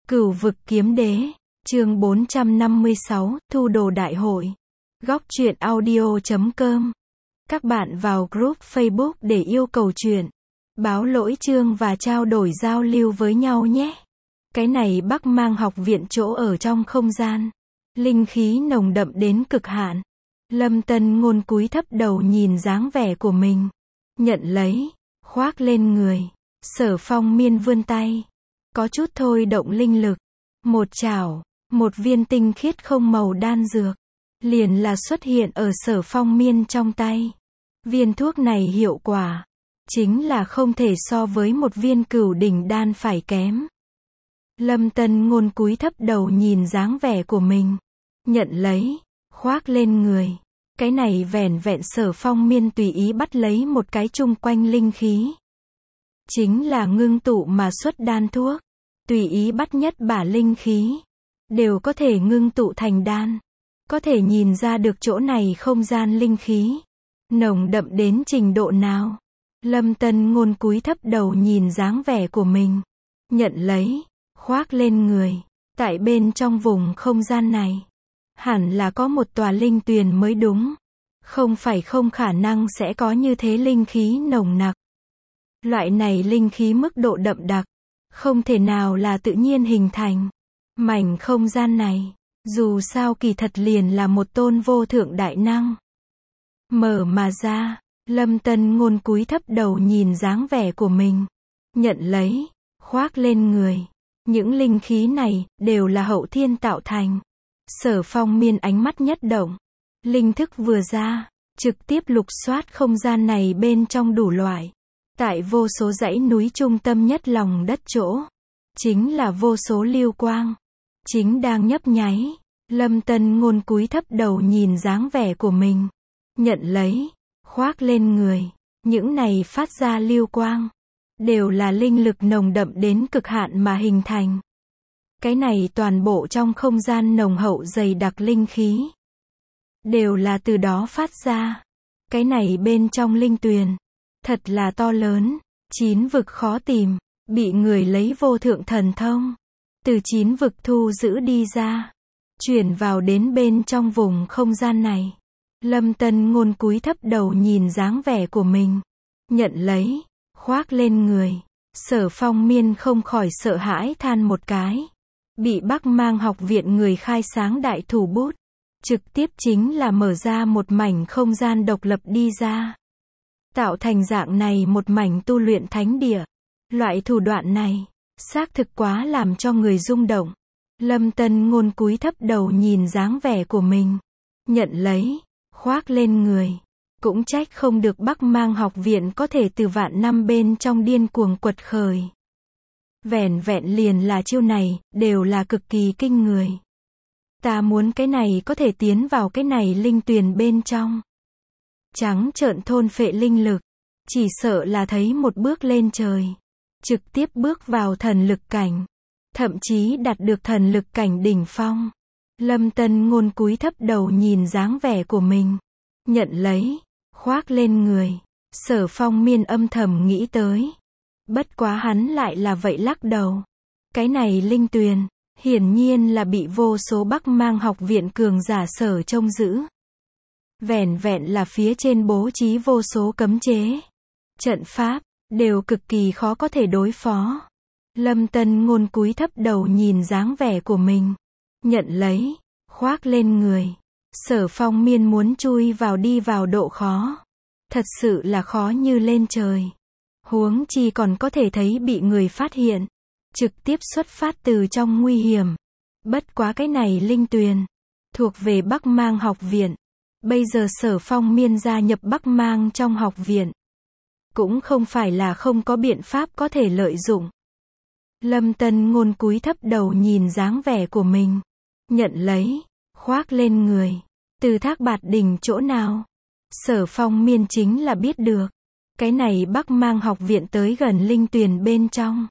Cửu vực kiếm đế, chương 456, thu đồ đại hội. Góc truyện audio.com. Các bạn vào group Facebook để yêu cầu truyện, báo lỗi chương và trao đổi giao lưu với nhau nhé. Cái này Bắc Mang học viện chỗ ở trong không gian. Linh khí nồng đậm đến cực hạn. Lâm Tân Ngôn cúi thấp đầu nhìn dáng vẻ của mình. Nhận lấy, khoác lên người. Sở Phong Miên vươn tay. Có chút thôi động linh lực. Một chảo, một viên tinh khiết không màu đan dược. Liền là xuất hiện ở Sở Phong Miên trong tay. Viên thuốc này hiệu quả. Chính là không thể so với một viên cửu đỉnh đan phải kém. Lâm Tân Ngôn cúi thấp đầu nhìn dáng vẻ của mình. Nhận lấy, khoác lên người. Cái này vẻn vẹn Sở Phong Miên tùy ý bắt lấy một cái chung quanh linh khí. Chính là ngưng tụ mà xuất đan thuốc. Tùy ý bắt nhất bả linh khí. Đều có thể ngưng tụ thành đan. Có thể nhìn ra được chỗ này không gian linh khí. Nồng đậm đến trình độ nào. Lâm Tân Ngôn cúi thấp đầu nhìn dáng vẻ của mình. Nhận lấy, khoác lên người. Tại bên trong vùng không gian này. Hẳn là có một tòa linh tuyền mới đúng. Không phải không khả năng sẽ có như thế linh khí nồng nặc. Loại này linh khí mức độ đậm đặc. Không thể nào là tự nhiên hình thành. Mảnh không gian này, dù sao kỳ thật liền là một tôn vô thượng đại năng. Mở mà ra, Lâm Tân Ngôn cúi thấp đầu nhìn dáng vẻ của mình. Nhận lấy, khoác lên người. Những linh khí này, đều là hậu thiên tạo thành. Sở Phong Miên ánh mắt nhất động. Linh thức vừa ra, trực tiếp lục soát không gian này bên trong đủ loại. Tại vô số dãy núi trung tâm nhất lòng đất chỗ. Chính là vô số lưu quang. Chính đang nhấp nháy. Lâm Tân Ngôn cúi thấp đầu nhìn dáng vẻ của mình. Nhận lấy, khoác lên người. Những này phát ra lưu quang. Đều là linh lực nồng đậm đến cực hạn mà hình thành. Cái này toàn bộ trong không gian nồng hậu dày đặc linh khí. Đều là từ đó phát ra. Cái này bên trong linh tuyền. Thật là to lớn. 9 vực khó tìm. Bị người lấy vô thượng thần thông. Từ 9 vực thu giữ đi ra. Chuyển vào đến bên trong vùng không gian này. Lâm Tân Ngôn cúi thấp đầu nhìn dáng vẻ của mình. Nhận lấy, khoác lên người. Sở Phong Miên không khỏi sợ hãi than một cái. Bị Bắc Mang học viện người khai sáng đại thủ bút. Trực tiếp chính là mở ra một mảnh không gian độc lập đi ra. Tạo thành dạng này một mảnh tu luyện thánh địa. Loại thủ đoạn này, xác thực quá làm cho người rung động. Lâm Tân Ngôn cúi thấp đầu nhìn dáng vẻ của mình. Nhận lấy, khoác lên người. Cũng trách không được Bắc Mang học viện có thể từ vạn năm bên trong điên cuồng quật khởi. Vẻn vẹn liền là chiêu này, đều là cực kỳ kinh người. Ta muốn cái này có thể tiến vào cái này linh tuyền bên trong. Trắng trợn thôn phệ linh lực. Chỉ sợ là thấy một bước lên trời. Trực tiếp bước vào thần lực cảnh. Thậm chí đạt được thần lực cảnh đỉnh phong. Lâm Tân Ngôn cúi thấp đầu nhìn dáng vẻ của mình. Nhận lấy, khoác lên người. Sở Phong Miên âm thầm nghĩ tới. Bất quá hắn lại là vậy lắc đầu. Cái này linh tuyền, hiển nhiên là bị vô số Bắc Mang học viện cường giả sở trông giữ. Vẻn vẹn là phía trên bố trí vô số cấm chế. Trận pháp, đều cực kỳ khó có thể đối phó. Lâm Tân Ngôn cúi thấp đầu nhìn dáng vẻ của mình. Nhận lấy, khoác lên người. Sở Phong Miên muốn chui vào đi vào độ khó. Thật sự là khó như lên trời. Huống chi còn có thể thấy bị người phát hiện. Trực tiếp xuất phát từ trong nguy hiểm. Bất quá cái này linh tuyền. Thuộc về Bắc Mang học viện. Bây giờ Sở Phong Miên gia nhập Bắc Mang trong học viện. Cũng không phải là không có biện pháp có thể lợi dụng. Lâm Tân Ngôn cúi thấp đầu nhìn dáng vẻ của mình. Nhận lấy, khoác lên người. Từ Thác Bạt Đỉnh chỗ nào? Sở Phong Miên chính là biết được. Cái này Bắc Mang học viện tới gần linh tuyền bên trong.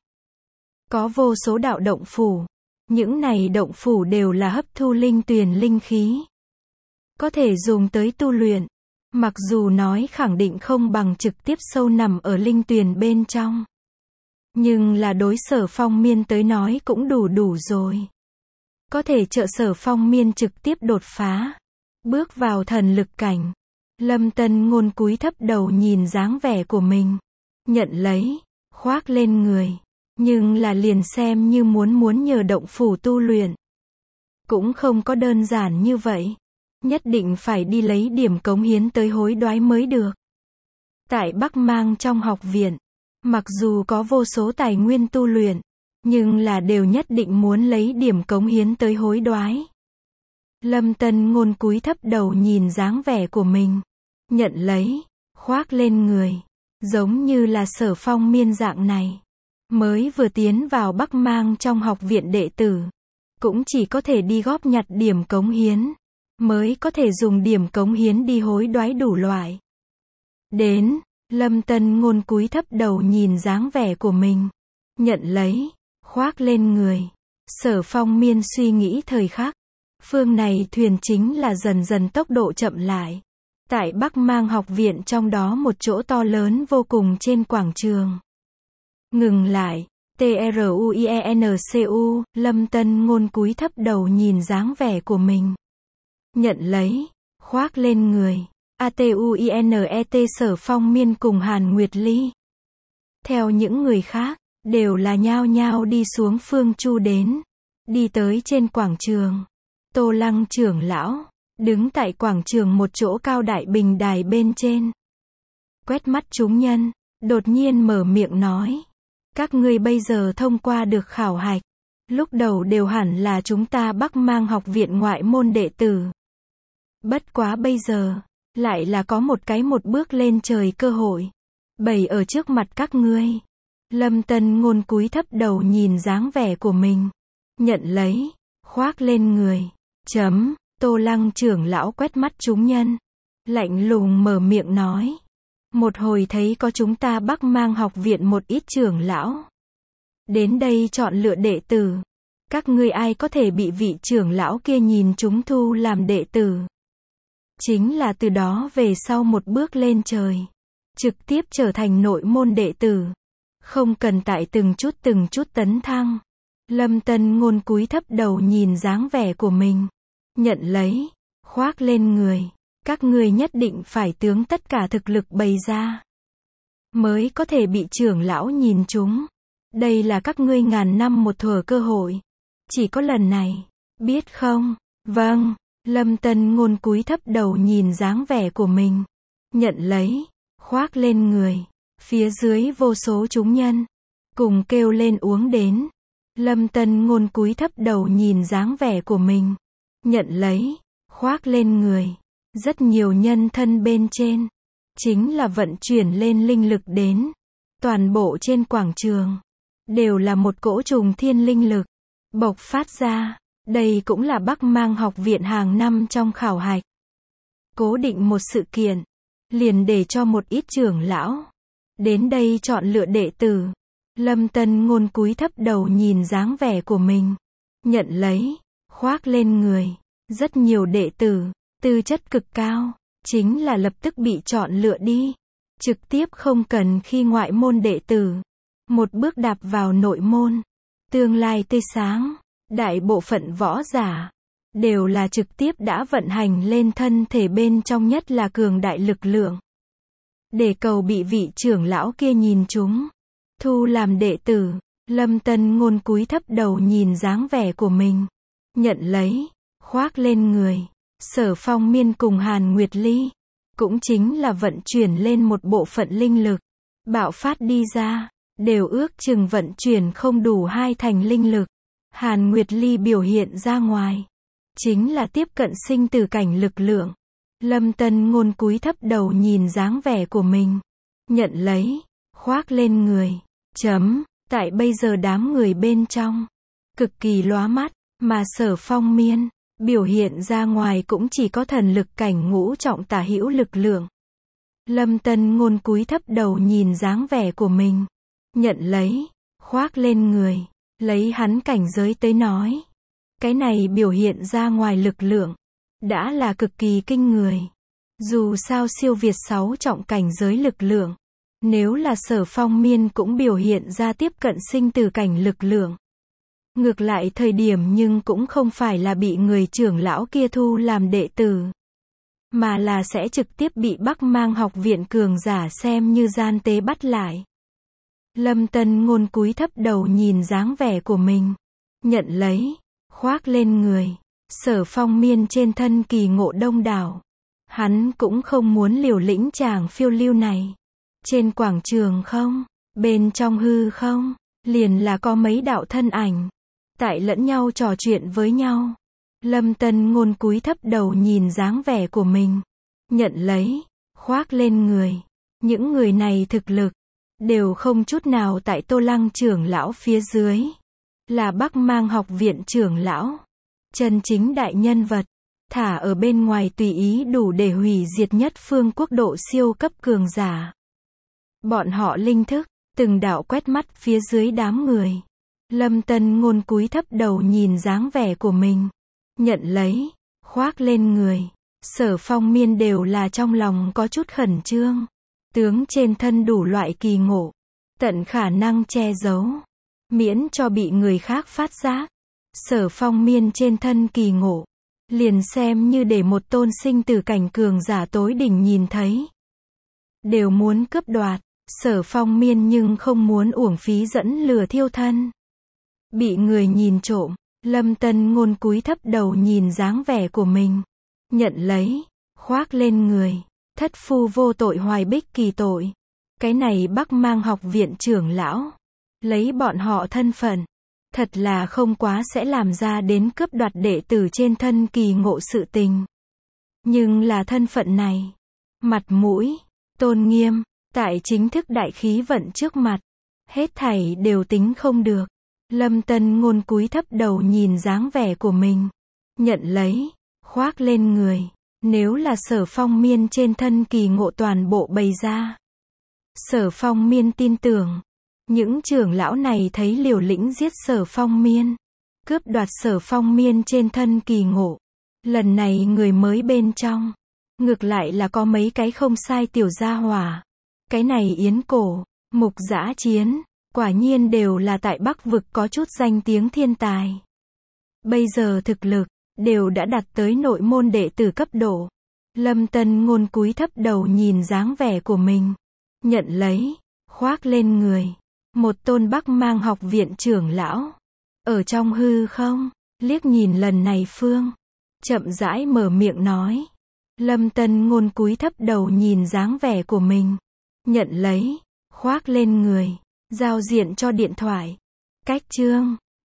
Có vô số đạo động phủ. Những này động phủ đều là hấp thu linh tuyền linh khí. Có thể dùng tới tu luyện. Mặc dù nói khẳng định không bằng trực tiếp sâu nằm ở linh tuyền bên trong. Nhưng là đối Sở Phong Miên tới nói cũng đủ rồi. Có thể trợ Sở Phong Miên trực tiếp đột phá. Bước vào thần lực cảnh. Lâm Tân Ngôn cúi thấp đầu nhìn dáng vẻ của mình. Nhận lấy. Khoác lên người. Nhưng là liền xem như muốn nhờ động phủ tu luyện. Cũng không có đơn giản như vậy. Nhất định phải đi lấy điểm cống hiến tới hối đoái mới được. Tại Bắc Mang trong học viện. Mặc dù có vô số tài nguyên tu luyện. Nhưng là đều nhất định muốn lấy điểm cống hiến tới hối đoái. Lâm Tân Ngôn cúi thấp đầu nhìn dáng vẻ của mình. Nhận lấy. Khoác lên người. Giống như là Sở Phong Miên dạng này. Mới vừa tiến vào Bắc Mang trong học viện đệ tử. Cũng chỉ có thể đi góp nhặt điểm cống hiến. Mới có thể dùng điểm cống hiến đi hối đoái đủ loại. Đến. Lâm Tân Ngôn cúi thấp đầu nhìn dáng vẻ của mình. Nhận lấy. Khoác lên người. Sở Phong Miên suy nghĩ thời khắc. Phương này thuyền chính là dần dần tốc độ chậm lại. Tại Bắc Mang học viện trong đó một chỗ to lớn vô cùng trên quảng trường. Ngừng lại. TRUIENCU. Lâm Tân Ngôn cúi thấp đầu nhìn dáng vẻ của mình. Nhận lấy. Khoác lên người. ATUINET. Sở Phong Miên cùng Hàn Nguyệt Ly. Theo những người khác, đều là nhao nhao đi xuống phương chu đến. Đi tới trên quảng trường. Tô Lăng trưởng lão, đứng tại quảng trường một chỗ cao đại bình đài bên trên. Quét mắt chúng nhân, đột nhiên mở miệng nói. Các ngươi bây giờ thông qua được khảo hạch. Lúc đầu đều hẳn là chúng ta Bắc Mang học viện ngoại môn đệ tử. Bất quá bây giờ, lại là có một bước lên trời cơ hội. Bày ở trước mặt các ngươi. Lâm Tân Ngôn cúi thấp đầu nhìn dáng vẻ của mình. Nhận lấy. Khoác lên người. Tô Lăng trưởng lão quét mắt chúng nhân. Lạnh lùng mở miệng nói. Một hồi thấy có chúng ta Bắc Mang học viện một ít trưởng lão. Đến đây chọn lựa đệ tử. Các ngươi ai có thể bị vị trưởng lão kia nhìn chúng thu làm đệ tử. Chính là từ đó về sau một bước lên trời. Trực tiếp trở thành nội môn đệ tử. Không cần tại từng chút tấn thăng. Lâm Tân Ngôn cúi thấp đầu nhìn dáng vẻ của mình. Nhận lấy. Khoác lên người. Các ngươi nhất định phải tướng tất cả thực lực bày ra. Mới có thể bị trưởng lão nhìn chúng. Đây là các ngươi ngàn năm một thuở cơ hội. Chỉ có lần này. Biết không? Vâng. Lâm Tân Ngôn cúi thấp đầu nhìn dáng vẻ của mình. Nhận lấy. Khoác lên người. Phía dưới vô số chúng nhân. Cùng kêu lên uống đến. Lâm Tân Ngôn cúi thấp đầu nhìn dáng vẻ của mình. Nhận lấy. Khoác lên người. Rất nhiều nhân thân bên trên. Chính là vận chuyển lên linh lực đến. Toàn bộ trên quảng trường. Đều là một cỗ trùng thiên linh lực. Bộc phát ra. Đây cũng là Bắc Mang học viện hàng năm trong khảo hạch. Cố định một sự kiện. Liền để cho một ít trưởng lão. Đến đây chọn lựa đệ tử. Lâm Tân Ngôn cúi thấp đầu nhìn dáng vẻ của mình. Nhận lấy. Khoác lên người. Rất nhiều đệ tử. Tư chất cực cao. Chính là lập tức bị chọn lựa đi. Trực tiếp không cần khi ngoại môn đệ tử. Một bước đạp vào nội môn. Tương lai tươi sáng. Đại bộ phận võ giả. Đều là trực tiếp đã vận hành lên thân thể bên trong nhất là cường đại lực lượng. Để cầu bị vị trưởng lão kia nhìn chúng. Thu làm đệ tử. Lâm Tân Ngôn cúi thấp đầu nhìn dáng vẻ của mình. Nhận lấy. Khoác lên người. Sở Phong Miên cùng Hàn Nguyệt Ly. Cũng chính là vận chuyển lên một bộ phận linh lực. Bạo phát đi ra. Đều ước chừng vận chuyển không đủ 2 thành linh lực. Hàn Nguyệt Ly biểu hiện ra ngoài. Chính là tiếp cận sinh tử cảnh lực lượng. Lâm Tân Ngôn cúi thấp đầu nhìn dáng vẻ của mình. Nhận lấy. Khoác lên người. Tại bây giờ đám người bên trong. Cực kỳ lóa mắt. Mà Sở Phong Miên. Biểu hiện ra ngoài cũng chỉ có thần lực cảnh ngũ trọng tả hữu lực lượng. Lâm Tân Ngôn cúi thấp đầu nhìn dáng vẻ của mình. Nhận lấy. Khoác lên người. Lấy hắn cảnh giới tới nói. Cái này biểu hiện ra ngoài lực lượng. Đã là cực kỳ kinh người. Dù sao siêu việt 6 trọng cảnh giới lực lượng. Nếu là Sở Phong Miên cũng biểu hiện ra tiếp cận sinh tử cảnh lực lượng. Ngược lại thời điểm nhưng cũng không phải là bị người trưởng lão kia thu làm đệ tử, mà là sẽ trực tiếp bị Bắc Mang học viện cường giả xem như gian tế bắt lại. Lâm Tân Ngôn cúi thấp đầu nhìn dáng vẻ của mình, nhận lấy, khoác lên người. Sở Phong Miên trên thân kỳ ngộ đông đảo. Hắn cũng không muốn liều lĩnh chàng phiêu lưu này. Trên quảng trường không, bên trong hư không, liền là có mấy đạo thân ảnh, tại lẫn nhau trò chuyện với nhau. Lâm Tân Ngôn cúi thấp đầu nhìn dáng vẻ của mình, nhận lấy, khoác lên người. Những người này thực lực đều không chút nào tại Tô Lăng trưởng lão phía dưới, là Bắc Mang học viện trưởng lão, chân chính đại nhân vật, thả ở bên ngoài tùy ý đủ để hủy diệt nhất phương quốc độ siêu cấp cường giả. Bọn họ linh thức từng đạo quét mắt phía dưới đám người. Lâm Tân Ngôn cúi thấp đầu nhìn dáng vẻ của mình, nhận lấy, khoác lên người. Sở Phong Miên đều là trong lòng có chút khẩn trương. Tướng trên thân đủ loại kỳ ngộ, tận khả năng che giấu, miễn cho bị người khác phát giác. Sở Phong Miên trên thân kỳ ngộ, liền xem như để một tôn sinh tử cảnh cường giả tối đỉnh nhìn thấy, đều muốn cướp đoạt. Sở Phong Miên nhưng không muốn uổng phí dẫn lừa thiêu thân, bị người nhìn trộm. Lâm Tân Ngôn cúi thấp đầu nhìn dáng vẻ của mình, nhận lấy, khoác lên người. Thất phu vô tội hoài bích kỳ tội. Cái này Bắc Mang học viện trưởng lão, lấy bọn họ thân phận, thật là không quá sẽ làm ra đến cướp đoạt đệ tử trên thân kỳ ngộ sự tình. Nhưng là thân phận này, mặt mũi, tôn nghiêm, tại chính thức đại khí vận trước mặt, hết thảy đều tính không được. Lâm Tân Ngôn cúi thấp đầu nhìn dáng vẻ của mình, nhận lấy, khoác lên người. Nếu là Sở Phong Miên trên thân kỳ ngộ toàn bộ bày ra, Sở Phong Miên tin tưởng, những trưởng lão này thấy liều lĩnh giết Sở Phong Miên, cướp đoạt Sở Phong Miên trên thân kỳ ngộ. Lần này người mới bên trong, ngược lại là có mấy cái không sai tiểu gia hỏa. Cái này Yến Cổ, Mục Dã Chiến, quả nhiên đều là tại Bắc vực có chút danh tiếng thiên tài. Bây giờ thực lực đều đã đạt tới nội môn đệ tử cấp độ. Lâm Tân Ngôn cúi thấp đầu nhìn dáng vẻ của mình, nhận lấy, khoác lên người. Một tôn Bắc Mang học viện trưởng lão, ở trong hư không, liếc nhìn lần này phương, chậm rãi mở miệng nói. Lâm Tân Ngôn cúi thấp đầu nhìn dáng vẻ của mình, nhận lấy, khoác lên người. Giao diện cho điện thoại. Cách chương